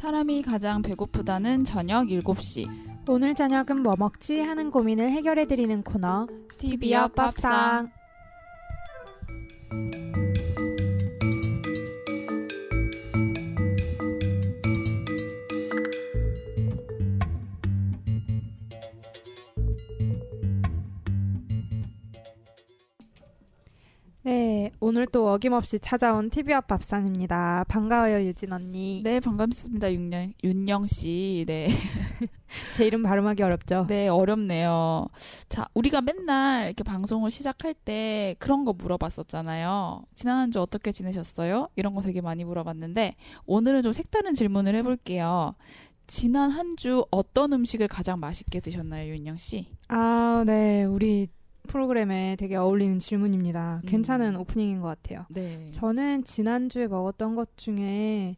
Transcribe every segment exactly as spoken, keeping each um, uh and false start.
사람이 가장 배고프다는 저녁 일곱 시. 오늘 저녁은 뭐 먹지 하는 고민을 해결해드리는 코너 티비 옆 밥상. 네, 오늘 또 어김없이 찾아온 티비 옆 밥상입니다. 반가워요, 유진 언니. 네, 반갑습니다. 윤영, 윤영 씨. 네. 제 이름 발음하기 어렵죠? 네, 어렵네요. 자, 우리가 맨날 이렇게 방송을 시작할 때 그런 거 물어봤었잖아요. 지난 한 주 어떻게 지내셨어요? 이런 거 되게 많이 물어봤는데 오늘은 좀 색다른 질문을 해볼게요. 지난 한 주 어떤 음식을 가장 맛있게 드셨나요, 윤영 씨? 아, 네, 우리 프로그램에 되게 어울리는 질문입니다. 괜찮은 음. 오프닝인 것 같아요. 네. 저는 지난주에 먹었던 것 중에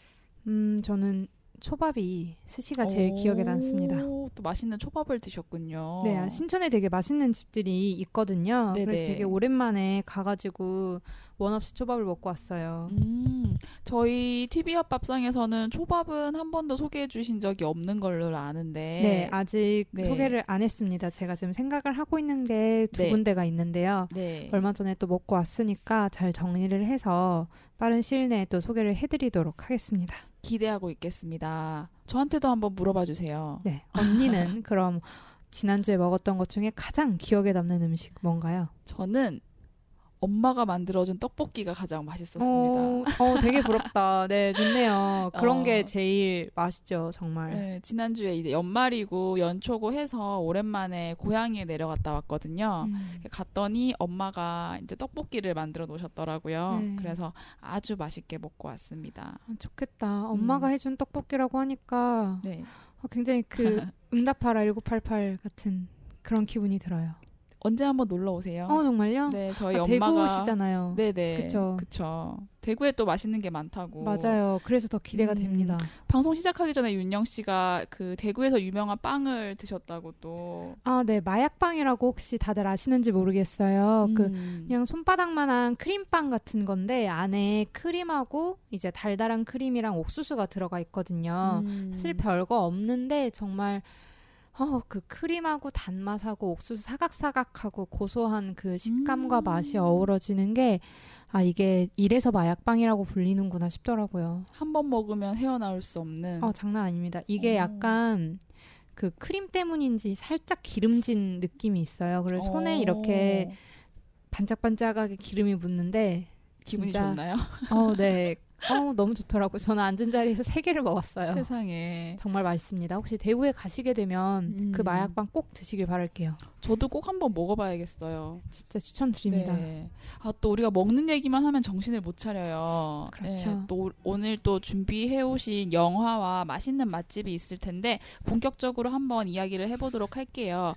음, 저는 초밥이 스시가 제일 기억에 남습니다. 또 맛있는 초밥을 드셨군요. 네, 신촌에 되게 맛있는 집들이 있거든요. 네네. 그래서 되게 오랜만에 가가지고 원 없이 초밥을 먹고 왔어요. 음, 저희 티비 옆 밥상에서는 초밥은 한 번도 소개해 주신 적이 없는 걸로 아는데. 네, 아직 네. 소개를 안 했습니다. 제가 지금 생각을 하고 있는 게 두 네. 군데가 있는데요. 네. 얼마 전에 또 먹고 왔으니까 잘 정리를 해서 빠른 시일 내에 또 소개를 해드리도록 하겠습니다. 기대하고 있겠습니다. 저한테도 한번 물어봐 주세요. 네, 언니는 그럼 지난주에 먹었던 것 중에 가장 기억에 남는 음식 뭔가요? 저는 엄마가 만들어준 떡볶이가 가장 맛있었습니다. 어, 어, 되게 부럽다. 네, 좋네요. 그런 어. 게 제일 맛있죠, 정말. 네, 지난주에 이제 연말이고 연초고 해서 오랜만에 고향에 내려갔다 왔거든요. 음. 갔더니 엄마가 이제 떡볶이를 만들어 놓으셨더라고요. 네. 그래서 아주 맛있게 먹고 왔습니다. 아, 좋겠다. 엄마가 음. 해준 떡볶이라고 하니까 네. 어, 굉장히 그 응답하라 천구백팔십팔 같은 그런 기분이 들어요. 언제 한번 놀러 오세요. 어, 정말요? 네, 저희 아, 엄마가 대구시잖아요. 네네. 그쵸. 그쵸. 대구에 또 맛있는 게 많다고. 맞아요. 그래서 더 기대가 음. 됩니다. 방송 시작하기 전에 윤영 씨가 그 대구에서 유명한 빵을 드셨다고 또. 아, 네. 마약빵이라고 혹시 다들 아시는지 모르겠어요. 그 음. 그냥 손바닥만한 크림빵 같은 건데 안에 크림하고 이제 달달한 크림이랑 옥수수가 들어가 있거든요. 음. 사실 별거 없는데 정말 어, 그 크림하고 단맛하고 옥수수 사각사각하고 고소한 그 식감과 음. 맛이 어우러지는 게 아, 이게 이래서 마약빵이라고 불리는구나 싶더라고요. 한 번 먹으면 헤어나올 수 없는. 어, 장난 아닙니다. 이게 오. 약간 그 크림 때문인지 살짝 기름진 느낌이 있어요. 그래서 손에 오. 이렇게 반짝반짝하게 기름이 묻는데 기분이 진짜, 좋나요? 어, 네. 어, 너무 좋더라고요. 저는 앉은 자리에서 세 개를 먹었어요. 세상에. 정말 맛있습니다. 혹시 대구에 가시게 되면 음. 그 마약빵 꼭 드시길 바랄게요. 저도 꼭 한번 먹어봐야겠어요. 진짜 추천드립니다. 네. 아, 또 우리가 먹는 얘기만 하면 정신을 못 차려요. 그렇죠. 네, 또 오늘 또 준비해 오신 영화와 맛있는 맛집이 있을 텐데 본격적으로 한번 이야기를 해보도록 할게요.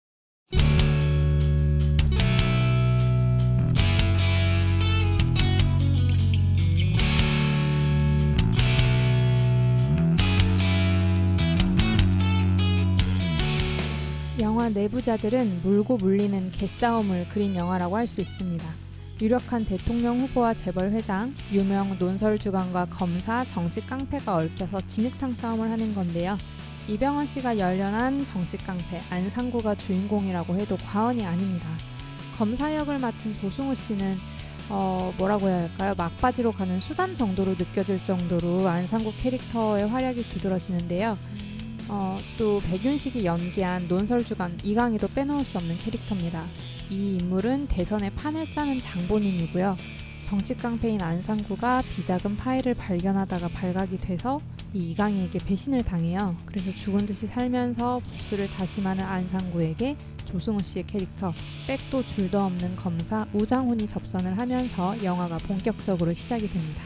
영화 내부자들은 물고 물리는 개싸움을 그린 영화라고 할 수 있습니다. 유력한 대통령 후보와 재벌 회장, 유명 논설 주간과 검사, 정치 깡패가 얽혀서 진흙탕 싸움을 하는 건데요. 이병헌 씨가 열연한 정치 깡패 안상구가 주인공이라고 해도 과언이 아닙니다. 검사 역을 맡은 조승우 씨는 어, 뭐라고 해야 할까요? 막바지로 가는 수단 정도로 느껴질 정도로 안상구 캐릭터의 활약이 두드러지는데요. 어, 또 백윤식이 연기한 논설주간 이강희도 빼놓을 수 없는 캐릭터입니다. 이 인물은 대선의 판을 짜는 장본인이고요. 정치 깡패인 안상구가 비자금 파일을 발견하다가 발각이 돼서 이 이강희에게 배신을 당해요. 그래서 죽은 듯이 살면서 복수를 다짐하는 안상구에게 조승우 씨의 캐릭터 백도 줄도 없는 검사 우장훈이 접선을 하면서 영화가 본격적으로 시작이 됩니다.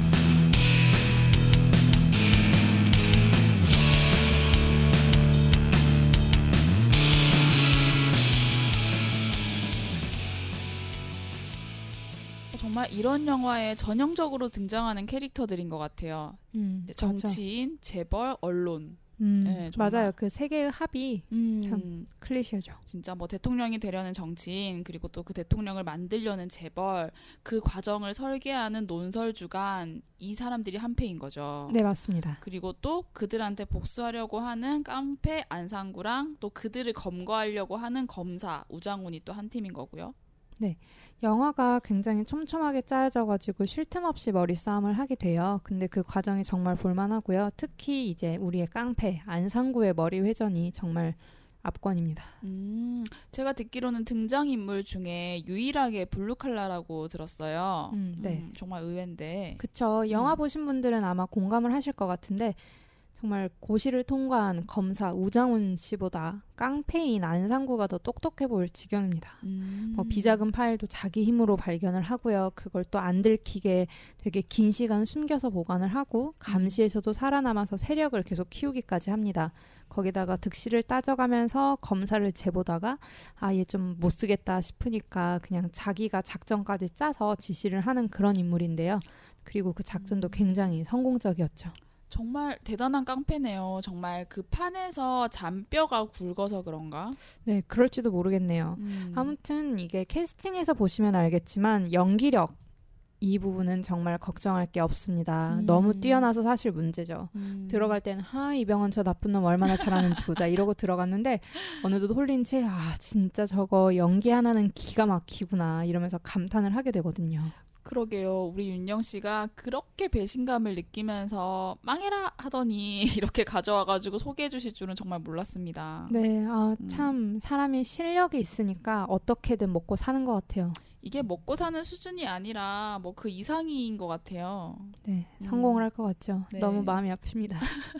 정말 이런 영화에 전형적으로 등장하는 캐릭터들인 것 같아요. 음, 정치인, 재벌, 언론. 음, 네, 정말. 맞아요. 그 세 개의 합이 음, 참 클리셰죠. 진짜 뭐 대통령이 되려는 정치인 그리고 또 그 대통령을 만들려는 재벌 그 과정을 설계하는 논설주간 이 사람들이 한패인 거죠. 네, 맞습니다. 그리고 또 그들한테 복수하려고 하는 깡패 안상구랑 또 그들을 검거하려고 하는 검사 우장훈이 또 한 팀인 거고요. 네, 영화가 굉장히 촘촘하게 짜여져가지고 쉴 틈 없이 머리싸움을 하게 돼요. 근데 그 과정이 정말 볼만하고요. 특히 이제 우리의 깡패 안상구의 머리 회전이 정말 압권입니다. 음, 제가 듣기로는 등장인물 중에 유일하게 블루칼라라고 들었어요. 음, 네. 음, 정말 의외인데. 그쵸. 영화 음. 보신 분들은 아마 공감을 하실 것 같은데 정말 고시를 통과한 검사 우장훈 씨보다 깡패인 안상구가 더 똑똑해 보일 지경입니다. 음. 뭐 비자금 파일도 자기 힘으로 발견을 하고요. 그걸 또 안 들키게 되게 긴 시간 숨겨서 보관을 하고 감시에서도 살아남아서 세력을 계속 키우기까지 합니다. 거기다가 득실을 따져가면서 검사를 재보다가 아, 얘 좀 못 쓰겠다 싶으니까 그냥 자기가 작전까지 짜서 지시를 하는 그런 인물인데요. 그리고 그 작전도 굉장히 성공적이었죠. 정말 대단한 깡패네요. 정말 그 판에서 잔뼈가 굵어서 그런가? 네, 그럴지도 모르겠네요. 음. 아무튼 이게 캐스팅에서 보시면 알겠지만 연기력 이 부분은 정말 걱정할 게 없습니다. 음. 너무 뛰어나서 사실 문제죠. 음. 들어갈 때는 하 이병헌 저 나쁜 놈 얼마나 잘하는지 보자 이러고 들어갔는데 어느덧 홀린 채 아 진짜 저거 연기 하나는 기가 막히구나 이러면서 감탄을 하게 되거든요. 그러게요. 우리 윤영 씨가 그렇게 배신감을 느끼면서 망해라 하더니 이렇게 가져와가지고 소개해 주실 줄은 정말 몰랐습니다. 네, 아, 음. 참 사람이 실력이 있으니까 어떻게든 먹고 사는 것 같아요. 이게 먹고 사는 수준이 아니라 뭐 그 이상인 것 같아요. 네, 성공을 음. 할 것 같죠. 네. 너무 마음이 아픕니다.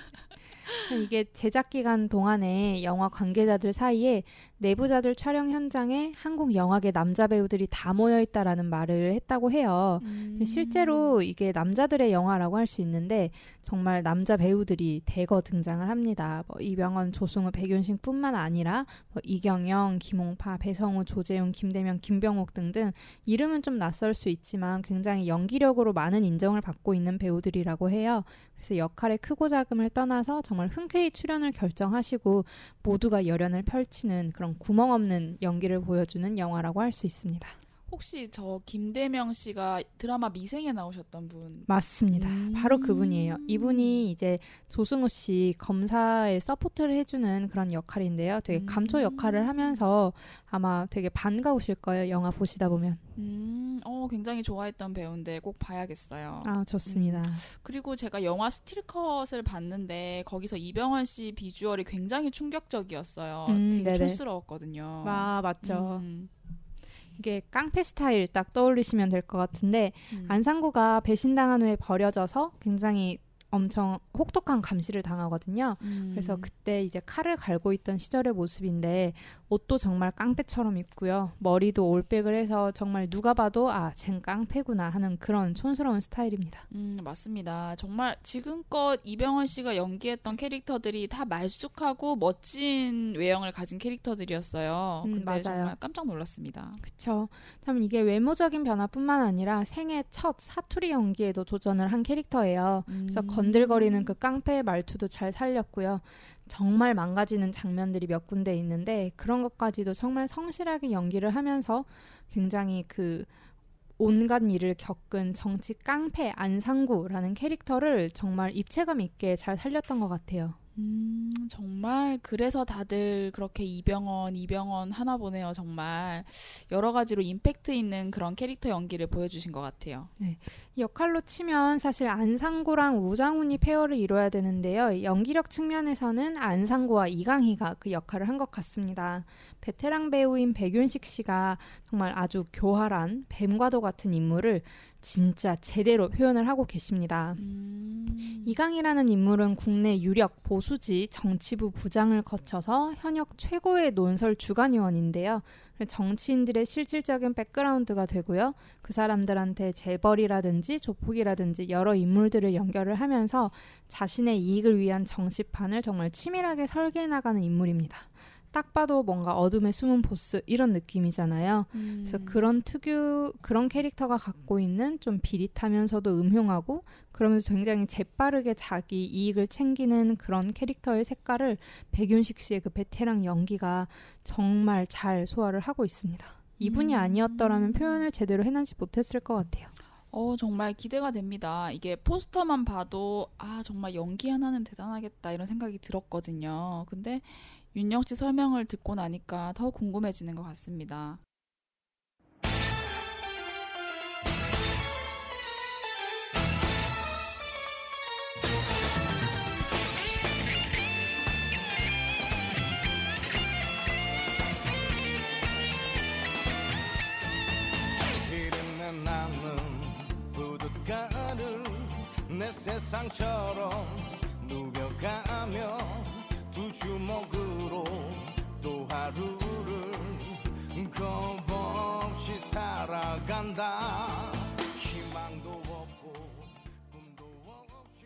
이게 제작 기간 동안에 영화 관계자들 사이에 내부자들 촬영 현장에 한국 영화계 남자 배우들이 다 모여 있다라는 말을 했다고 해요. 음. 실제로 이게 남자들의 영화라고 할 수 있는데 정말 남자 배우들이 대거 등장을 합니다. 뭐 이병헌, 조승우, 백윤식뿐만 아니라 뭐 이경영, 김홍파, 배성우, 조재용, 김대명, 김병옥 등등 이름은 좀 낯설 수 있지만 굉장히 연기력으로 많은 인정을 받고 있는 배우들이라고 해요. 그래서 역할의 크고 작음을 떠나서 정말 흔쾌히 출연을 결정하시고 모두가 열연을 펼치는 그런 구멍 없는 연기를 보여주는 영화라고 할 수 있습니다. 혹시 저 김대명 씨가 드라마 미생에 나오셨던 분? 맞습니다. 음. 바로 그분이에요. 이분이 이제 조승우 씨 검사에 서포트를 해주는 그런 역할인데요. 되게 음. 감초 역할을 하면서 아마 되게 반가우실 거예요. 영화 보시다 보면. 음, 어, 굉장히 좋아했던 배우인데 꼭 봐야겠어요. 아, 좋습니다. 그리고 제가 영화 스틸컷을 봤는데 거기서 이병헌 씨 비주얼이 굉장히 충격적이었어요. 음, 되게 네네. 촌스러웠거든요. 아, 맞죠. 음, 이게 깡패 스타일 딱 떠올리시면 될 것 같은데 음. 안상구가 배신당한 후에 버려져서 굉장히 엄청 혹독한 감시를 당하거든요. 음. 그래서 그때 이제 칼을 갈고 있던 시절의 모습인데 옷도 정말 깡패처럼 입고요. 머리도 올백을 해서 정말 누가 봐도 아, 쟨 깡패구나 하는 그런 촌스러운 스타일입니다. 음, 맞습니다. 정말 지금껏 이병헌 씨가 연기했던 캐릭터들이 다 말쑥하고 멋진 외형을 가진 캐릭터들이었어요. 음, 근데 맞아요. 정말 깜짝 놀랐습니다. 그쵸. 참 이게 외모적인 변화뿐만 아니라 생애 첫 사투리 연기에도 도전을 한 캐릭터예요. 그래서 음. 건들거리는 그 깡패의 말투도 잘 살렸고요. 정말 망가지는 장면들이 몇 군데 있는데 그런 것까지도 정말 성실하게 연기를 하면서 굉장히 그 온갖 일을 겪은 정치 깡패 안상구라는 캐릭터를 정말 입체감 있게 잘 살렸던 것 같아요. 음, 정말 그래서 다들 그렇게 이병헌, 이병헌 하나 보네요. 정말 여러 가지로 임팩트 있는 그런 캐릭터 연기를 보여주신 것 같아요. 역할로 치면 사실 안상구랑 우장훈이 페어를 이뤄야 되는데요. 연기력 측면에서는 안상구와 이강희가 그 역할을 한 것 같습니다. 베테랑 배우인 백윤식 씨가 정말 아주 교활한 뱀과도 같은 인물을 진짜 제대로 표현을 하고 계십니다. 음. 이강희라는 인물은 국내 유력 보수지 정치부 부장을 거쳐서 현역 최고의 논설 주간위원인데요. 정치인들의 실질적인 백그라운드가 되고요. 그 사람들한테 재벌이라든지 조폭이라든지 여러 인물들을 연결을 하면서 자신의 이익을 위한 정치판을 정말 치밀하게 설계해 나가는 인물입니다. 딱 봐도 뭔가 어둠의 숨은 보스 이런 느낌이잖아요. 음. 그래서 그런 특유 그런 캐릭터가 갖고 있는 좀 비릿하면서도 음흉하고 그러면서 굉장히 재빠르게 자기 이익을 챙기는 그런 캐릭터의 색깔을 백윤식 씨의 그 베테랑 연기가 정말 잘 소화를 하고 있습니다. 이분이 음. 아니었더라면 표현을 제대로 해내지 못했을 것 같아요. 어, 정말 기대가 됩니다. 이게 포스터만 봐도 아, 정말 연기 하나는 대단하겠다 이런 생각이 들었거든요. 근데 윤영 씨 설명을 듣고 나니까 더 궁금해지는 것 같습니다. 내 세상처럼 누벼가며 두 주먹으로 또 하루를 겁없이 살아간다. 희망도 없고 꿈도 없이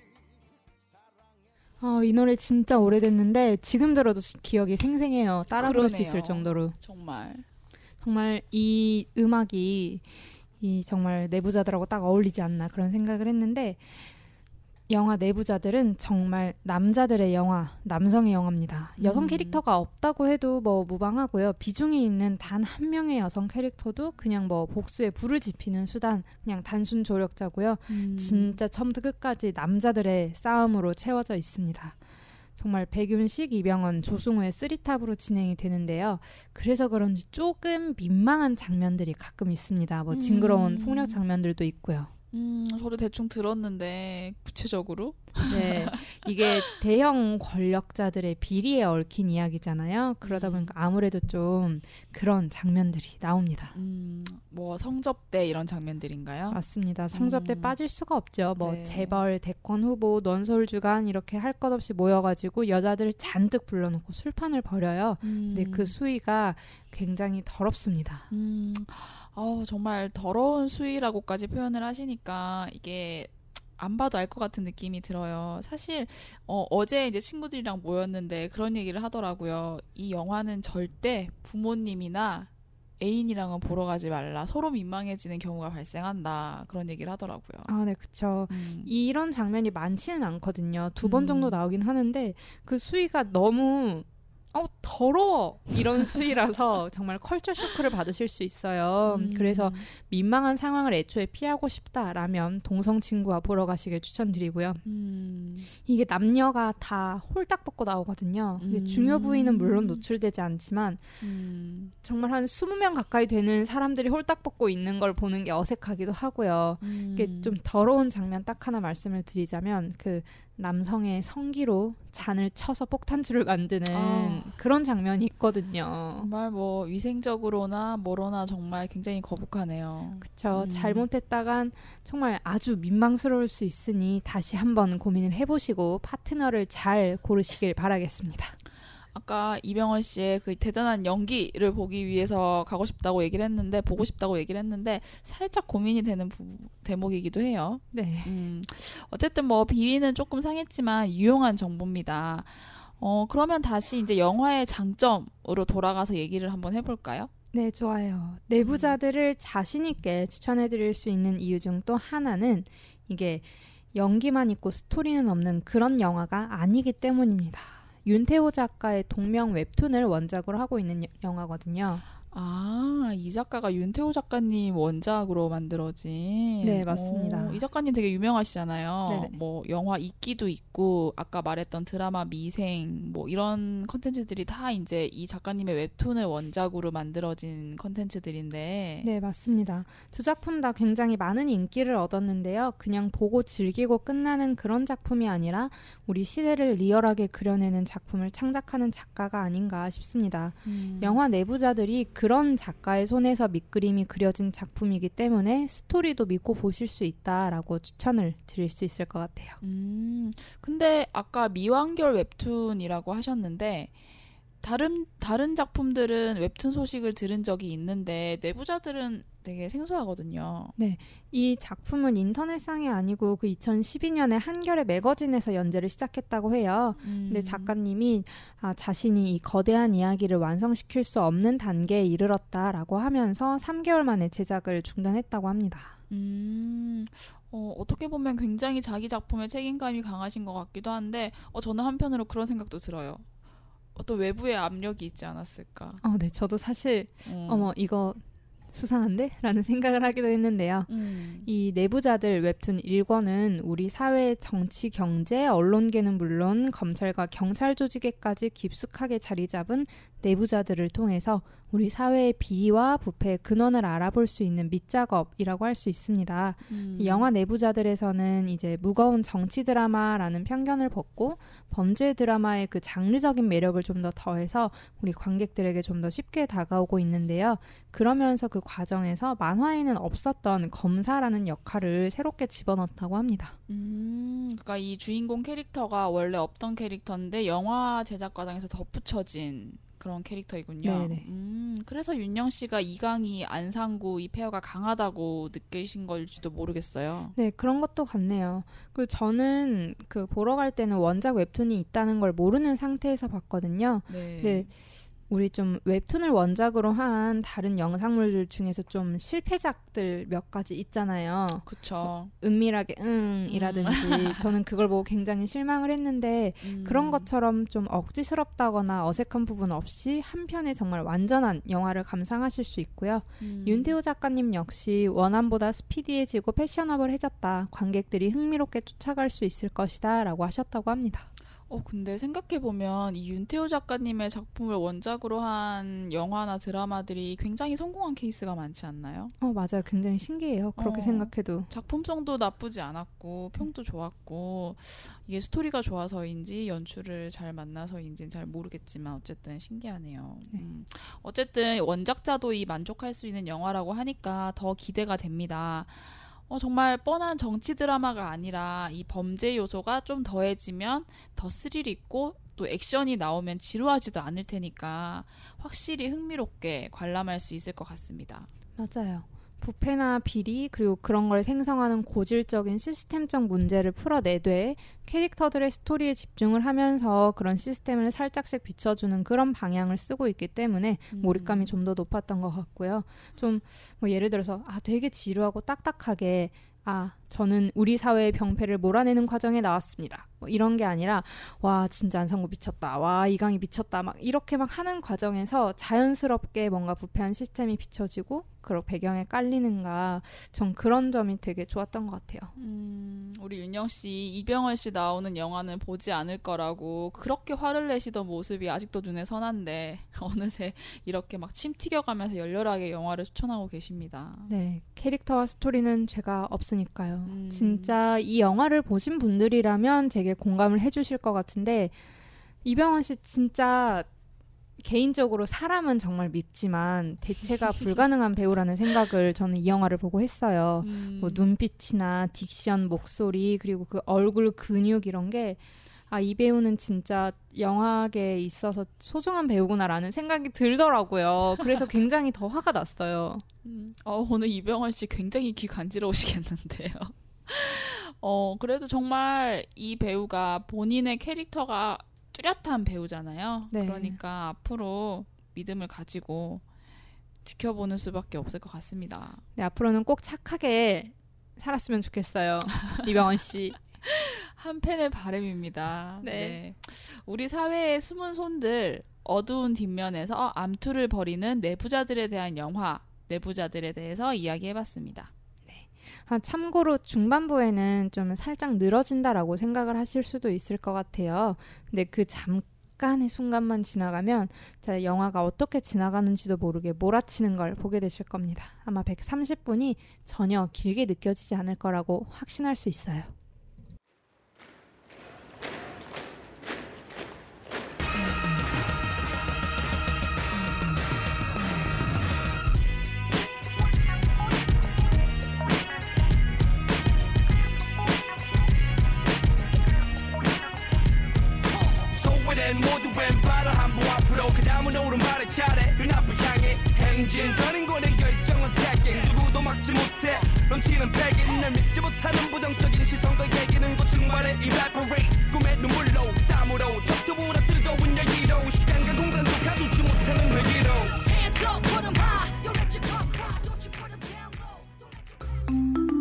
사랑해. 어, 이 노래 진짜 오래됐는데 지금 들어도 기억이 생생해요. 따라 부를 수 그러네요. 있을 정도로. 정말. 정말 이 음악이 이 정말 내부자들하고 딱 어울리지 않나 그런 생각을 했는데 영화 내부자들은 정말 남자들의 영화, 남성의 영화입니다. 여성 음. 캐릭터가 없다고 해도 뭐 무방하고요. 비중이 있는 단 한 명의 여성 캐릭터도 그냥 뭐 복수에 불을 지피는 수단, 그냥 단순 조력자고요. 음. 진짜 처음부터 끝까지 남자들의 싸움으로 채워져 있습니다. 정말 백윤식, 이병헌, 조승우의 쓰리탑으로 진행이 되는데요. 그래서 그런지 조금 민망한 장면들이 가끔 있습니다. 뭐 징그러운 음. 폭력 장면들도 있고요. 음, 저도 대충 들었는데 구체적으로? 네, 이게 대형 권력자들의 비리에 얽힌 이야기잖아요. 그러다 음. 보니까 아무래도 좀 그런 장면들이 나옵니다. 음, 뭐 성접대 이런 장면들인가요? 맞습니다. 성접대 음. 빠질 수가 없죠. 뭐 네. 재벌, 대권 후보, 논설주간 이렇게 할 것 없이 모여가지고 여자들 잔뜩 불러놓고 술판을 벌여요. 음. 근데 그 수위가 굉장히 더럽습니다. 음, 아우, 정말 더러운 수위라고까지 표현을 하시니까 이게 안 봐도 알 것 같은 느낌이 들어요. 사실 어, 어제 이제 친구들이랑 모였는데 그런 얘기를 하더라고요. 이 영화는 절대 부모님이나 애인이랑은 보러 가지 말라. 서로 민망해지는 경우가 발생한다. 그런 얘기를 하더라고요. 아, 네, 그쵸. 음. 이런 장면이 많지는 않거든요. 두 번 음. 정도 나오긴 하는데 그 수위가 너무 어, 더러워 이런 수위라서 정말 컬처 쇼크를 받으실 수 있어요. 음. 그래서 민망한 상황을 애초에 피하고 싶다라면 동성 친구와 보러 가시길 추천드리고요. 음. 이게 남녀가 다 홀딱 벗고 나오거든요. 근데 음. 중요 부위는 물론 노출되지 않지만 음. 정말 한 스무 명 가까이 되는 사람들이 홀딱 벗고 있는 걸 보는 게 어색하기도 하고요. 음. 이게 좀 더러운 장면 딱 하나 말씀을 드리자면 그 남성의 성기로 잔을 쳐서 폭탄주를 만드는 아. 그런 장면이 있거든요. 정말 뭐 위생적으로나 뭐로나 정말 굉장히 거북하네요. 그쵸. 음. 잘못했다간 정말 아주 민망스러울 수 있으니 다시 한번 고민을 해보시고 파트너를 잘 고르시길 바라겠습니다. 아까 이병헌 씨의 그 대단한 연기를 보기 위해서 가고 싶다고 얘기를 했는데 보고 싶다고 얘기를 했는데 살짝 고민이 되는 부, 대목이기도 해요. 네. 음, 어쨌든 뭐 비위는 조금 상했지만 유용한 정보입니다. 어, 그러면 다시 이제 영화의 장점으로 돌아가서 얘기를 한번 해볼까요? 네, 좋아요. 내부자들을 자신 있게 추천해드릴 수 있는 이유 중 또 하나는 이게 연기만 있고 스토리는 없는 그런 영화가 아니기 때문입니다. 윤태호 작가의 동명 웹툰을 원작으로 하고 있는 여- 영화거든요. 아, 이 작가가 윤태호 작가님 원작으로 만들어진. 네, 맞습니다. 오, 이 작가님 되게 유명하시잖아요. 네네. 뭐 영화 이끼도 있고 아까 말했던 드라마 미생 뭐 이런 컨텐츠들이 다 이제 이 작가님의 웹툰을 원작으로 만들어진 컨텐츠들인데. 네, 맞습니다. 두 작품 다 굉장히 많은 인기를 얻었는데요. 그냥 보고 즐기고 끝나는 그런 작품이 아니라 우리 시대를 리얼하게 그려내는 작품을 창작하는 작가가 아닌가 싶습니다. 음. 영화 내부자들이 그런 작가의 손에서 밑그림이 그려진 작품이기 때문에 스토리도 믿고 보실 수 있다라고 추천을 드릴 수 있을 것 같아요. 음, 근데 아까 미완결 웹툰이라고 하셨는데 다른 다른 작품들은 웹툰 소식을 들은 적이 있는데 내부자들은 되게 생소하거든요. 네, 이 작품은 인터넷상이 아니고 그 이천십이 년에 한겨레 매거진에서 연재를 시작했다고 해요. 음. 근데 작가님이 아, 자신이 이 거대한 이야기를 완성시킬 수 없는 단계에 이르렀다라고 하면서 삼 개월 만에 제작을 중단했다고 합니다. 음, 어, 어떻게 보면 굉장히 자기 작품에 책임감이 강하신 것 같기도 한데 어, 저는 한편으로 그런 생각도 들어요. 어떤 외부의 압력이 있지 않았을까. 어, 네, 저도 사실 음. 어머 이거 수상한데? 라는 생각을 하기도 했는데요. 음. 이 내부자들 웹툰 일 권은 우리 사회의 정치, 경제, 언론계는 물론 검찰과 경찰 조직에까지 깊숙하게 자리 잡은 내부자들을 통해서 우리 사회의 비리와 부패의 근원을 알아볼 수 있는 밑작업이라고 할 수 있습니다. 음. 이 영화 내부자들에서는 이제 무거운 정치 드라마라는 편견을 벗고 범죄 드라마의 그 장르적인 매력을 좀 더 더해서 우리 관객들에게 좀 더 쉽게 다가오고 있는데요. 그러면서 그 과정에서 만화에는 없었던 검사라는 역할을 새롭게 집어넣었다고 합니다. 음, 그러니까 이 주인공 캐릭터가 원래 없던 캐릭터인데 영화 제작 과정에서 덧붙여진 그런 캐릭터이군요. 네네. 음, 그래서 윤영 씨가 이강희, 안상구 이 페어가 강하다고 느끼신 걸지도 모르겠어요. 네, 그런 것도 같네요. 그리고 저는 그 보러 갈 때는 원작 웹툰이 있다는 걸 모르는 상태에서 봤거든요. 네. 네. 우리 좀 웹툰을 원작으로 한 다른 영상물들 중에서 좀 실패작들 몇 가지 있잖아요. 그쵸. 은밀하게 응이라든지 음. 저는 그걸 보고 굉장히 실망을 했는데 음. 그런 것처럼 좀 억지스럽다거나 어색한 부분 없이 한 편의 정말 완전한 영화를 감상하실 수 있고요. 음. 윤태호 작가님 역시 원안보다 스피디해지고 패셔너블해졌다. 관객들이 흥미롭게 쫓아갈 수 있을 것이다 라고 하셨다고 합니다. 어, 근데 생각해보면 이 윤태호 작가님의 작품을 원작으로 한 영화나 드라마들이 굉장히 성공한 케이스가 많지 않나요? 어, 맞아요. 굉장히 신기해요. 그렇게 어. 생각해도. 작품성도 나쁘지 않았고 평도 좋았고 이게 스토리가 좋아서인지 연출을 잘 만나서인지는 잘 모르겠지만 어쨌든 신기하네요. 네. 음. 어쨌든 원작자도 이 만족할 수 있는 영화라고 하니까 더 기대가 됩니다. 어, 정말 뻔한 정치 드라마가 아니라 이 범죄 요소가 좀 더해지면 더 스릴 있고 또 액션이 나오면 지루하지도 않을 테니까 확실히 흥미롭게 관람할 수 있을 것 같습니다. 맞아요. 부패나 비리 그리고 그런 걸 생성하는 고질적인 시스템적 문제를 풀어내되 캐릭터들의 스토리에 집중을 하면서 그런 시스템을 살짝씩 비춰주는 그런 방향을 쓰고 있기 때문에 음. 몰입감이 좀 더 높았던 것 같고요. 좀 뭐 예를 들어서 아 되게 지루하고 딱딱하게 아 저는 우리 사회의 병폐를 몰아내는 과정에 나왔습니다. 뭐 이런 게 아니라 와 진짜 안상구 미쳤다. 와 이강희 미쳤다. 막 이렇게 막 하는 과정에서 자연스럽게 뭔가 부패한 시스템이 비춰지고 그런 배경에 깔리는가 전 그런 점이 되게 좋았던 것 같아요. 음, 우리 윤영 씨, 이병헌 씨 나오는 영화는 보지 않을 거라고 그렇게 화를 내시던 모습이 아직도 눈에 선한데 어느새 이렇게 막 침 튀겨가면서 열렬하게 영화를 추천하고 계십니다. 네, 캐릭터와 스토리는 죄가 없으니까요. 음. 진짜 이 영화를 보신 분들이라면 제게 공감을 해주실 것 같은데 이병헌 씨 진짜 개인적으로 사람은 정말 밉지만 대체가 불가능한 배우라는 생각을 저는 이 영화를 보고 했어요. 음. 뭐 눈빛이나 딕션, 목소리 그리고 그 얼굴 근육 이런 게 아, 이 배우는 진짜 영화계에 있어서 소중한 배우구나라는 생각이 들더라고요. 그래서 굉장히 더 화가 났어요. 음. 어, 오늘 이병헌 씨 굉장히 귀 간지러우시겠는데요. 어, 그래도 정말 이 배우가 본인의 캐릭터가 뚜렷한 배우잖아요. 네. 그러니까 앞으로 믿음을 가지고 지켜보는 수밖에 없을 것 같습니다. 네, 앞으로는 꼭 착하게 살았으면 좋겠어요. 이병헌 씨. 한편의 바람입니다. 네. 네. 우리 사회의 숨은 손들, 어두운 뒷면에서 암투를 벌이는 내부자들에 대한 영화, 내부자들에 대해서 이야기해봤습니다. 아, 참고로 중반부에는 좀 살짝 늘어진다라고 생각을 하실 수도 있을 것 같아요. 근데 그 잠깐의 순간만 지나가면 자, 영화가 어떻게 지나가는지도 모르게 몰아치는 걸 보게 되실 겁니다. 아마 백삼십 분이 전혀 길게 느껴지지 않을 거라고 확신할 수 있어요. 소외된 모두 왼발을 한번 앞으로 넘치는 패기 널 믿지 못하는 부정적인 시선과 얘기는 곧 중반에 evaporate 꿈의 눈물로 땀으로 적도보다 뜨거운 열기로 시간과 공간도 가두지 못하는 회기로 Hands up, put 'em high, you let your car cry, don't you put 'em down low, don't let your...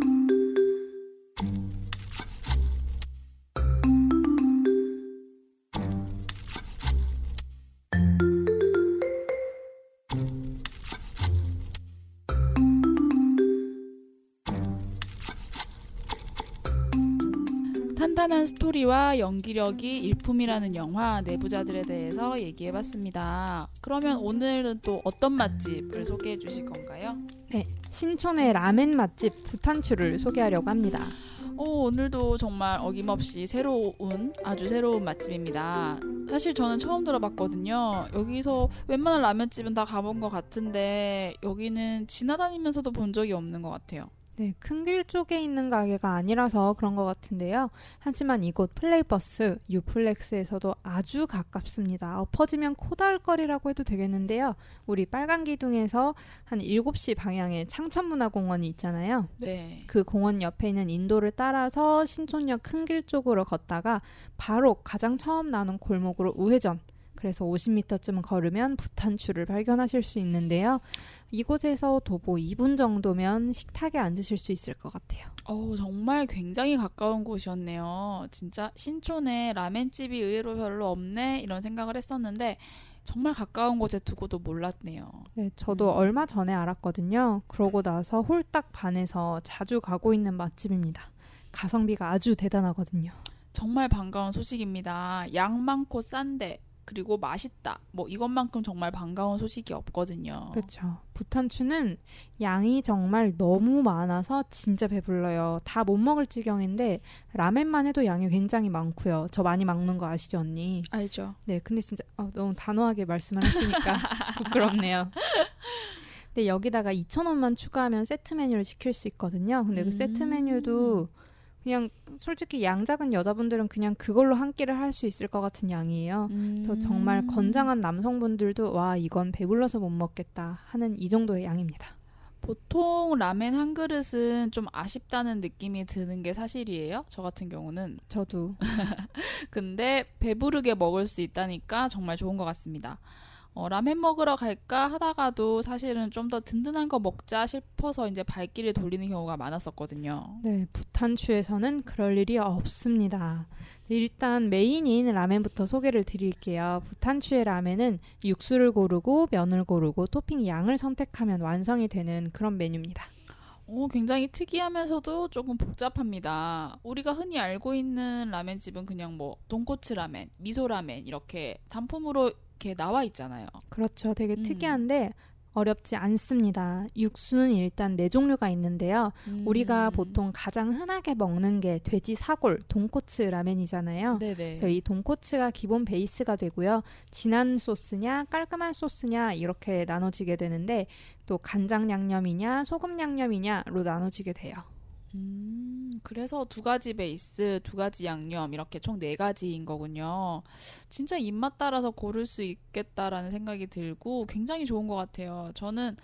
탄탄한 스토리와 연기력이 일품이라는 영화 내부자들에 대해서 얘기해봤습니다. 그러면 오늘은 또 어떤 맛집을 소개해 주실 건가요? 네, 신촌의 라멘 맛집 부탄추를 소개하려고 합니다. 오, 오늘도 정말 어김없이 새로운 아주 새로운 맛집입니다. 사실 저는 처음 들어봤거든요. 여기서 웬만한 라면집은 다 가본 것 같은데 여기는 지나다니면서도 본 적이 없는 것 같아요. 네, 큰 길 쪽에 있는 가게가 아니라서 그런 것 같은데요. 하지만 이곳 플레이버스 유플렉스에서도 아주 가깝습니다. 엎어지면 코다을거리라고 해도 되겠는데요. 우리 빨간 기둥에서 한 일곱 시 방향에 창천문화공원이 있잖아요. 네. 그 공원 옆에 있는 인도를 따라서 신촌역 큰 길 쪽으로 걷다가 바로 가장 처음 나오는 골목으로 우회전. 그래서 오십 미터쯤 걸으면 부탄추를 발견하실 수 있는데요. 이곳에서 도보 이 분 정도면 식탁에 앉으실 수 있을 것 같아요. 어, 정말 굉장히 가까운 곳이었네요. 진짜 신촌에 라멘집이 의외로 별로 없네 이런 생각을 했었는데 정말 가까운 곳에 두고도 몰랐네요. 네, 저도 음. 얼마 전에 알았거든요. 그러고 나서 홀딱 반해서 자주 가고 있는 맛집입니다. 가성비가 아주 대단하거든요. 정말 반가운 소식입니다. 양 많고 싼데 그리고 맛있다. 뭐 이것만큼 정말 반가운 소식이 없거든요. 그렇죠. 부탄추는 양이 정말 너무 많아서 진짜 배불러요. 다 못 먹을 지경인데 라멘만 해도 양이 굉장히 많고요. 저 많이 먹는 거 아시죠, 언니? 알죠. 네, 근데 진짜 어, 너무 단호하게 말씀을 하시니까 부끄럽네요. 근데 여기다가 이천 원만 추가하면 세트 메뉴를 시킬 수 있거든요. 근데 그 음. 세트 메뉴도 그냥 솔직히 양 작은 여자분들은 그냥 그걸로 한 끼를 할 수 있을 것 같은 양이에요. 음. 저 정말 건장한 남성분들도 와 이건 배불러서 못 먹겠다 하는 이 정도의 양입니다. 보통 라멘 한 그릇은 좀 아쉽다는 느낌이 드는 게 사실이에요. 저 같은 경우는. 저도. 근데 배부르게 먹을 수 있다니까 정말 좋은 것 같습니다. 어, 라멘 먹으러 갈까 하다가도 사실은 좀 더 든든한 거 먹자 싶어서 이제 발길을 돌리는 경우가 많았었거든요. 네, 부탄추에서는 그럴 일이 없습니다. 일단 메인인 라멘부터 소개를 드릴게요. 부탄추의 라멘은 육수를 고르고 면을 고르고 토핑 양을 선택하면 완성이 되는 그런 메뉴입니다. 오, 굉장히 특이하면서도 조금 복잡합니다. 우리가 흔히 알고 있는 라멘집은 그냥 뭐 돈코츠 라멘, 미소 라멘 이렇게 단품으로 이렇게 나와 있잖아요. 그렇죠. 되게 음. 특이한데 어렵지 않습니다. 육수는 일단 네 종류가 있는데요. 음. 우리가 보통 가장 흔하게 먹는 게 돼지 사골, 돈코츠 라멘이잖아요. 네네. 그래서 이 돈코츠가 기본 베이스가 되고요. 진한 소스냐 깔끔한 소스냐 이렇게 나눠지게 되는데 또 간장 양념이냐 소금 양념이냐로 나눠지게 돼요. 음, 그래서 두 가지 베이스, 두 가지 양념 이렇게 총 네 가지인 거군요. 진짜 입맛 따라서 고를 수 있겠다라는 생각이 들고 굉장히 좋은 것 같아요. 저는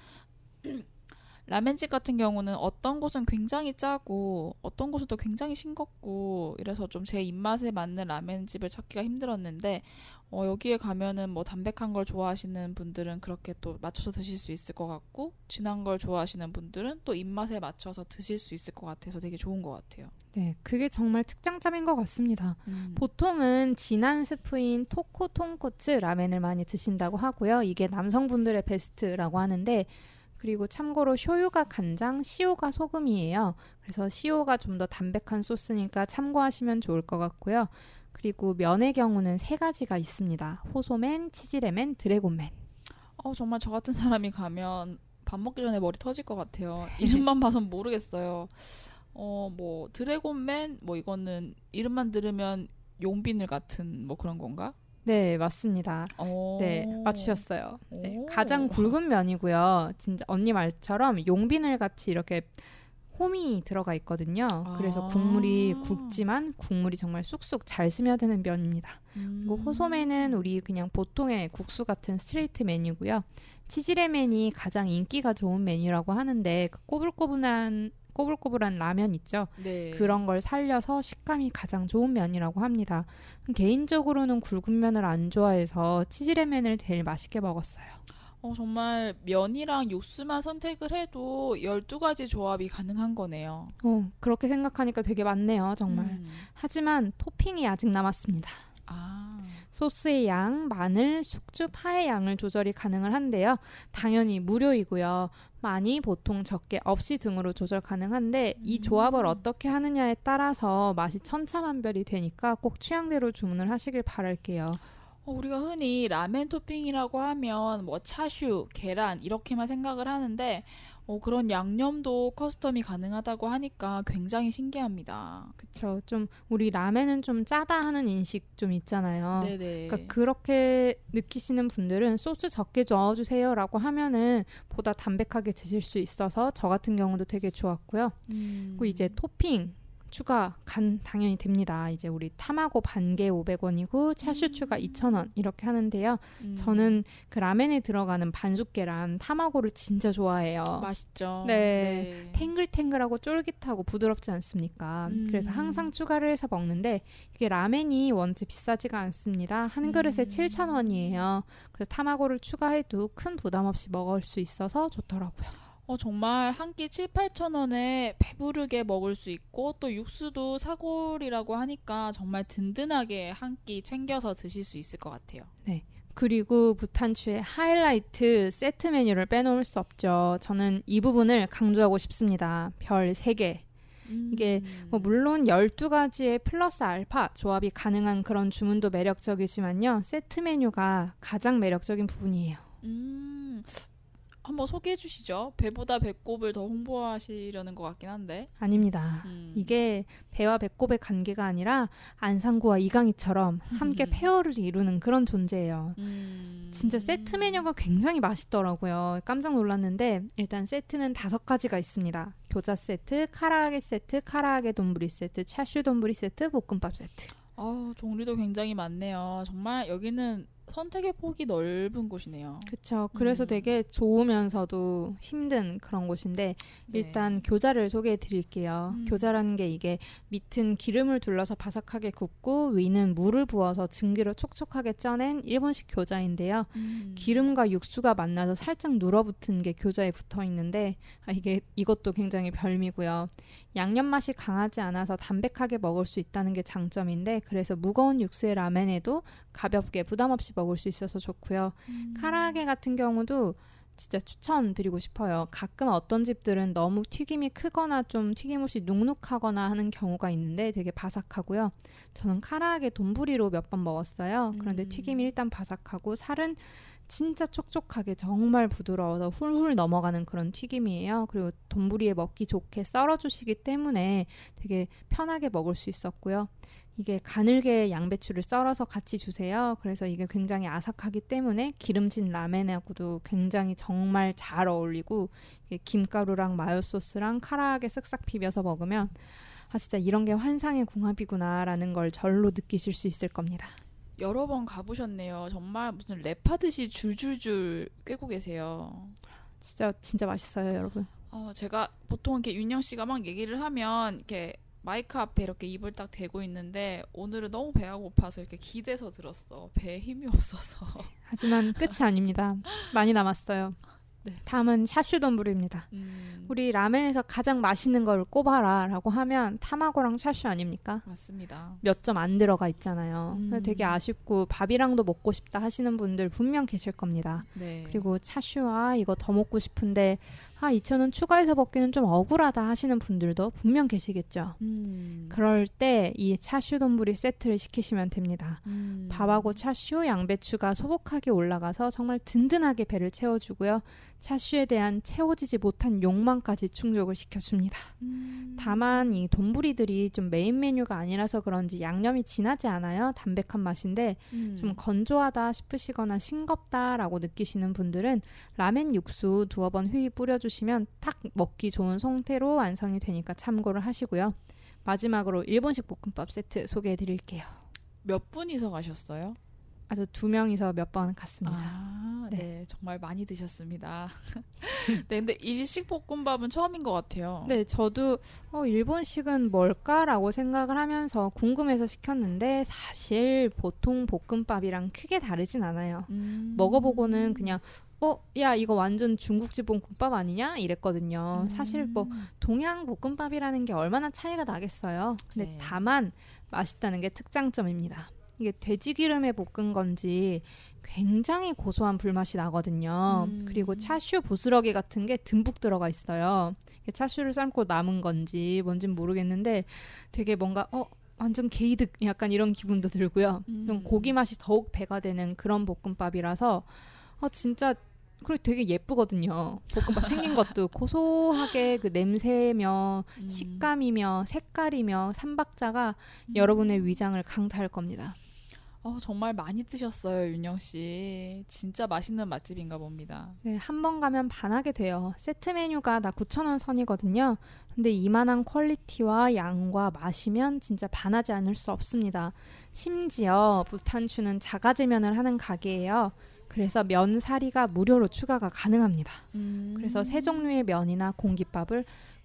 라멘집 같은 경우는 어떤 곳은 굉장히 짜고 어떤 곳은 또 굉장히 싱겁고 이래서 좀 제 입맛에 맞는 라멘집을 찾기가 힘들었는데 어, 여기에 가면은 뭐 담백한 걸 좋아하시는 분들은 그렇게 또 맞춰서 드실 수 있을 것 같고 진한 걸 좋아하시는 분들은 또 입맛에 맞춰서 드실 수 있을 것 같아서 되게 좋은 것 같아요. 네, 그게 정말 특장점인 것 같습니다. 음. 보통은 진한 스프인 토코 톤코츠 라멘을 많이 드신다고 하고요. 이게 남성분들의 베스트라고 하는데 그리고 참고로 쇼유가 간장, 시오가 소금이에요. 그래서 시오가 좀 더 담백한 소스니까 참고하시면 좋을 것 같고요. 그리고 면의 경우는 세 가지가 있습니다. 호소멘, 치즈레멘, 드래곤멘. 어, 정말 저 같은 사람이 가면 밥 먹기 전에 머리 터질 것 같아요. 이름만 봐선 모르겠어요. 어, 뭐 드래곤맨 뭐 이거는 이름만 들으면 용비늘 같은 뭐 그런 건가? 네, 맞습니다. 오. 네, 맞추셨어요. 네, 오. 가장 굵은 면이고요. 진짜 언니 말처럼 용비늘 같이 이렇게 홈이 들어가 있거든요. 아. 그래서 국물이 굵지만 국물이 정말 쑥쑥 잘 스며드는 면입니다. 음. 그리고 호소맨은 우리 그냥 보통의 국수 같은 스트레이트 메뉴고요. 치즈레멘이 가장 인기가 좋은 메뉴라고 하는데 그 꼬불꼬불한 꼬불꼬불한 라면 있죠. 네. 그런 걸 살려서 식감이 가장 좋은 면이라고 합니다. 개인적으로는 굵은 면을 안 좋아해서 치즈레면을 제일 맛있게 먹었어요. 어, 정말 면이랑 육수만 선택을 해도 열두 가지 조합이 가능한 거네요. 어, 그렇게 생각하니까 되게 많네요, 정말. 음. 하지만 토핑이 아직 남았습니다. 아. 소스의 양, 마늘, 숙주, 파의 양을 조절이 가능을 한데요. 당연히 무료이고요. 많이, 보통, 적게, 없이 등으로 조절 가능한데 이 조합을 어떻게 하느냐에 따라서 맛이 천차만별이 되니까 꼭 취향대로 주문을 하시길 바랄게요. 어, 우리가 흔히 라멘 토핑이라고 하면 뭐 차슈, 계란 이렇게만 생각을 하는데 어, 그런 양념도 커스텀이 가능하다고 하니까 굉장히 신기합니다. 그쵸. 좀 우리 라멘은 좀 짜다 하는 인식 좀 있잖아요. 네네. 그러니까 그렇게 느끼시는 분들은 소스 적게 넣어주세요라고 하면은 보다 담백하게 드실 수 있어서 저 같은 경우도 되게 좋았고요. 음. 그리고 이제 토핑 추가 간 당연히 됩니다. 이제 우리 타마고 반개 오백 원이고 차슈 음. 추가 이천 원 이렇게 하는데요. 음. 저는 그 라멘에 들어가는 반숙 계란 타마고를 진짜 좋아해요. 맛있죠. 네. 네. 탱글탱글하고 쫄깃하고 부드럽지 않습니까? 음. 그래서 항상 추가를 해서 먹는데 이게 라멘이 원체 비싸지가 않습니다. 한 그릇에 음. 칠천 원이에요. 그래서 타마고를 추가해도 큰 부담 없이 먹을 수 있어서 좋더라고요. 어, 정말 한 끼 칠, 팔천 원에 배부르게 먹을 수 있고 또 육수도 사골이라고 하니까 정말 든든하게 한 끼 챙겨서 드실 수 있을 것 같아요. 네. 그리고 부탄추의 하이라이트 세트 메뉴를 빼놓을 수 없죠. 저는 이 부분을 강조하고 싶습니다. 별 세 개. 음. 이게 뭐 물론 열두 가지의 플러스 알파 조합이 가능한 그런 주문도 매력적이지만요. 세트 메뉴가 가장 매력적인 부분이에요. 음. 한번 소개해 주시죠. 배보다 배꼽을 더 홍보하시려는 것 같긴 한데. 아닙니다. 음. 이게 배와 배꼽의 관계가 아니라 안상구와 이강희처럼 함께 페어를 이루는 그런 존재예요. 음. 진짜 세트 메뉴가 굉장히 맛있더라고요. 깜짝 놀랐는데 일단 세트는 다섯 가지가 있습니다. 교자 세트, 카라아게 세트, 카라아게 돈부리 세트, 차슈 돈부리 세트, 볶음밥 세트. 아, 종류도 굉장히 많네요. 정말 여기는 선택의 폭이 넓은 곳이네요. 그렇죠. 그래서 음. 되게 좋으면서도 힘든 그런 곳인데 네. 일단 교자를 소개해 드릴게요. 음. 교자라는 게 이게 밑은 기름을 둘러서 바삭하게 굽고 위는 물을 부어서 증기로 촉촉하게 쪄낸 일본식 교자인데요. 음. 기름과 육수가 만나서 살짝 눌어붙은 게 교자에 붙어 있는데 아, 이게 이것도 굉장히 별미고요. 양념 맛이 강하지 않아서 담백하게 먹을 수 있다는 게 장점인데 그래서 무거운 육수의 라멘에도 가볍게 부담 없이 먹을 수 있어서 좋고요. 음. 카라아게 같은 경우도 진짜 추천드리고 싶어요. 가끔 어떤 집들은 너무 튀김이 크거나 좀 튀김옷이 눅눅하거나 하는 경우가 있는데 되게 바삭하고요. 저는 카라아게 돈부리로 몇 번 먹었어요. 그런데 음. 튀김이 일단 바삭하고 살은 진짜 촉촉하게 정말 부드러워서 훌훌 넘어가는 그런 튀김이에요. 그리고 돈부리에 먹기 좋게 썰어주시기 때문에 되게 편하게 먹을 수 있었고요. 이게 가늘게 양배추를 썰어서 같이 주세요. 그래서 이게 굉장히 아삭하기 때문에 기름진 라멘하고도 굉장히 정말 잘 어울리고 이게 김가루랑 마요 소스랑 카라아게 쓱싹 비벼서 먹으면 아 진짜 이런 게 환상의 궁합이구나라는 걸 절로 느끼실 수 있을 겁니다. 여러 번 가보셨네요. 정말 무슨 랩하듯이 줄줄줄 꿰고 계세요. 진짜 진짜 맛있어요, 여러분. 어, 제가 보통 이렇게 윤영 씨가 막 얘기를 하면 이렇게 마이크 앞에 이렇게 입을 딱 대고 있는데 오늘은 너무 배가 고파서 이렇게 기대서 들었어. 배에 힘이 없어서. 하지만 끝이 아닙니다. 많이 남았어요. 네. 다음은 차슈 돈부리입니다. 음, 우리 라멘에서 가장 맛있는 걸 꼽아라 라고 하면 타마고랑 차슈 아닙니까? 맞습니다. 몇 점 안 들어가 있잖아요. 음. 되게 아쉽고 밥이랑도 먹고 싶다 하시는 분들 분명 계실 겁니다. 네. 그리고 차슈아 이거 더 먹고 싶은데 아 이천 원 추가해서 먹기는 좀 억울하다 하시는 분들도 분명 계시겠죠. 음, 그럴 때 이 차슈 돈부리 세트를 시키시면 됩니다. 음. 밥하고 차슈, 양배추가 소복하게 올라가서 정말 든든하게 배를 채워주고요. 차슈에 대한 채워지지 못한 욕망까지 충족을 시켜줍니다. 음. 다만 이 돈부리들이 좀 메인 메뉴가 아니라서 그런지 양념이 진하지 않아요. 담백한 맛인데 음. 좀 건조하다 싶으시거나 싱겁다라고 느끼시는 분들은 라멘 육수 두어 번 휘휘 뿌려주시면 딱 먹기 좋은 상태로 완성이 되니까 참고를 하시고요. 마지막으로 일본식 볶음밥 세트 소개해드릴게요. 몇 분이서 가셨어요? 아주 두 명이서 몇 번 갔습니다. 아, 네. 네, 정말 많이 드셨습니다. 네, 근데 일식 볶음밥은 처음인 것 같아요. 네, 저도 어, 일본식은 뭘까라고 생각을 하면서 궁금해서 시켰는데 사실 보통 볶음밥이랑 크게 다르진 않아요. 음. 먹어보고는 그냥 어, 야 이거 완전 중국집 볶음밥 아니냐? 이랬거든요. 음. 사실 뭐 동양 볶음밥이라는 게 얼마나 차이가 나겠어요. 근데 네. 다만 맛있다는 게 특장점입니다. 이게 돼지 기름에 볶은 건지 굉장히 고소한 불맛이 나거든요. 음. 그리고 차슈 부스러기 같은 게 듬뿍 들어가 있어요. 차슈를 삶고 남은 건지 뭔진 모르겠는데 되게 뭔가 어 완전 게이득 약간 이런 기분도 들고요. 음. 고기 맛이 더욱 배가 되는 그런 볶음밥이라서 어 진짜 그리고 되게 예쁘거든요. 볶음밥 생긴 것도 고소하게 그 냄새며 음. 식감이며 색깔이며 삼박자가 음. 여러분의 위장을 강타할 겁니다. 어, 정말 많이 드셨어요, 윤영 씨. 진짜 맛있는 맛집인가 봅니다. 네, 한 번 가면 반하게 돼요. 세트 메뉴가 다 구천 원 선이거든요. 근데 이만한 퀄리티와 양과 맛이면 진짜 반하지 않을 수 없습니다. 심지어 부탄추는 자가제면을 하는 가게예요. 그래서 면 사리가 무료로 추가가 가능합니다. 음. 그래서 세 종류의 면이나 공깃밥을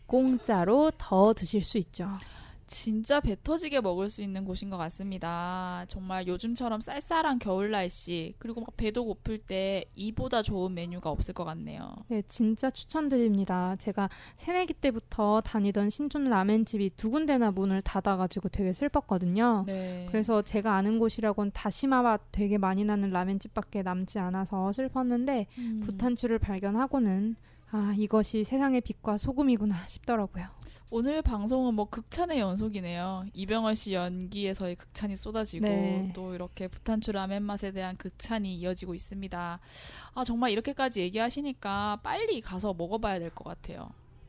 공짜로 더 드실 수 있죠. 진짜 배 터지게 먹을 수 있는 곳인 것 같습니다. 정말 요즘처럼 쌀쌀한 겨울 날씨 그리고 막 배도 고플 때 이보다 좋은 메뉴가 없을 것 같네요. 네, 진짜 추천드립니다. 제가 새내기 때부터 다니던 신촌 라멘집이 두 군데나 문을 닫아가지고 되게 슬펐거든요. 네. 그래서 제가 아는 곳이라고는 다시마맛 되게 많이 나는 라멘집밖에 남지 않아서 슬펐는데 음. 부탄추를 발견하고는 아, 이것이 세상의 빛과 소금이구나 싶더라고요. 오늘 방송은 뭐 극찬의 연속이네요. 이병헌 씨 연기에서의 극찬이 쏟아지고 네. 또 이렇게 부탄추 라멘 맛에 대한 극찬이 이어지고 있습니다. 아, 정말 이렇게까지 얘기하시니까 빨리 가서 먹어봐야 될 것 같아요.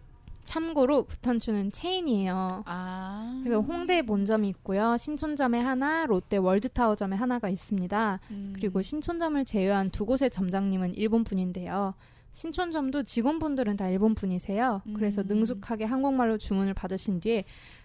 참고로 부탄추는 체인이에요. 아. 그래서 홍대에 본점이 있고요. 신촌점에 하나, 롯데 월드타워점에 하나가 있습니다. 음. 그리고 신촌점을 제외한 두 곳의 점장님은 일본 분인데요. 신촌점도 직원분들은 다 일본 분이세요. 음. 그래서 능숙하게 한국말로 주문을 받으신 뒤에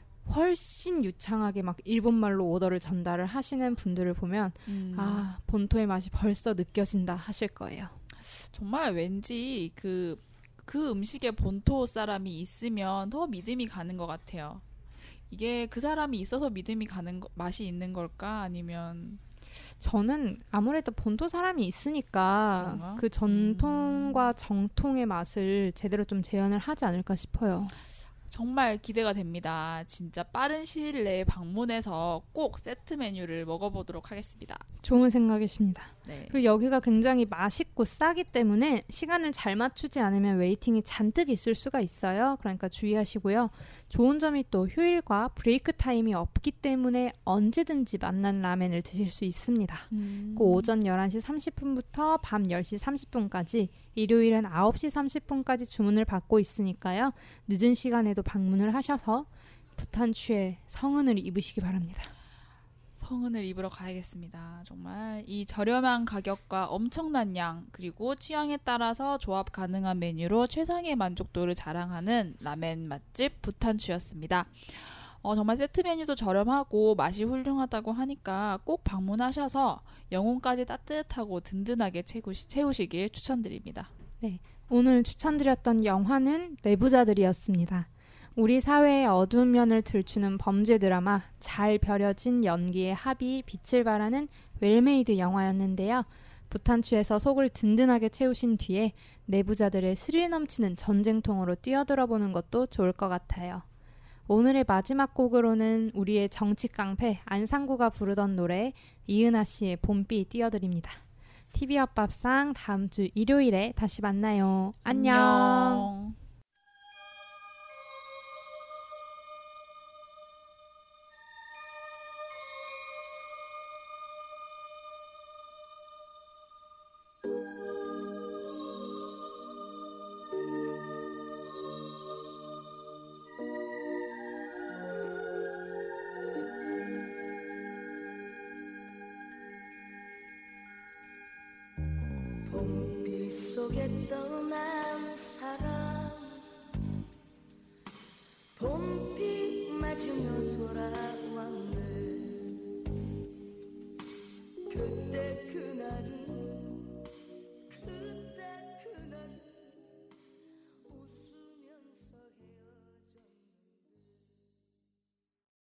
훨씬 유창하게 막 일본말로 오더를 전달을 하시는 분들을 보면 음. 아, 본토의 맛이 벌써 느껴진다 하실 거예요. 정말 왠지 그, 그 음식에 본토 사람이 있으면 더 믿음이 가는 것 같아요. 이게 그 사람이 있어서 믿음이 가는 거, 맛이 있는 걸까? 아니면... 저는 아무래도 본토 사람이 있으니까 그런가? 그 전통과 음. 정통의 맛을 제대로 좀 재현을 하지 않을까 싶어요. 정말 기대가 됩니다. 진짜 빠른 시일 내에 방문해서 꼭 세트 메뉴를 먹어보도록 하겠습니다. 좋은 생각이십니다. 네. 그리고 여기가 굉장히 맛있고 싸기 때문에 시간을 잘 맞추지 않으면 웨이팅이 잔뜩 있을 수가 있어요. 그러니까 주의하시고요. 좋은 점이 또 휴일과 브레이크 타임이 없기 때문에 언제든지 맛난 라멘을 드실 수 있습니다. 음. 그 오전 열한 시 삼십 분부터 밤 열 시 삼십 분까지 일요일은 아홉 시 삼십 분까지 주문을 받고 있으니까요. 늦은 시간에도 방문을 하셔서 부탄추의 성은을 입으시기 바랍니다. 성은을 입으러 가야겠습니다. 정말 이 저렴한 가격과 엄청난 양 그리고 취향에 따라서 조합 가능한 메뉴로 최상의 만족도를 자랑하는 라멘 맛집 부탄추였습니다. 어, 정말 세트 메뉴도 저렴하고 맛이 훌륭하다고 하니까 꼭 방문하셔서 영혼까지 따뜻하고 든든하게 채우시, 채우시길 추천드립니다. 네, 오늘 추천드렸던 영화는 내부자들이었습니다. 우리 사회의 어두운 면을 들추는 범죄 드라마, 잘 벼려진 연기의 합이 빛을 발하는 웰메이드 영화였는데요. 부탄추에서 속을 든든하게 채우신 뒤에 내부자들의 스릴 넘치는 전쟁통으로 뛰어들어보는 것도 좋을 것 같아요. 오늘의 마지막 곡으로는 우리의 정치 깡패 안상구가 부르던 노래 이은하 씨의 봄비 띄워드립니다. 티비 엇밥상 다음 주 일요일에 다시 만나요. 안녕. 안녕. 봄비 속에 떠난 사람 봄비 맞으며 돌아가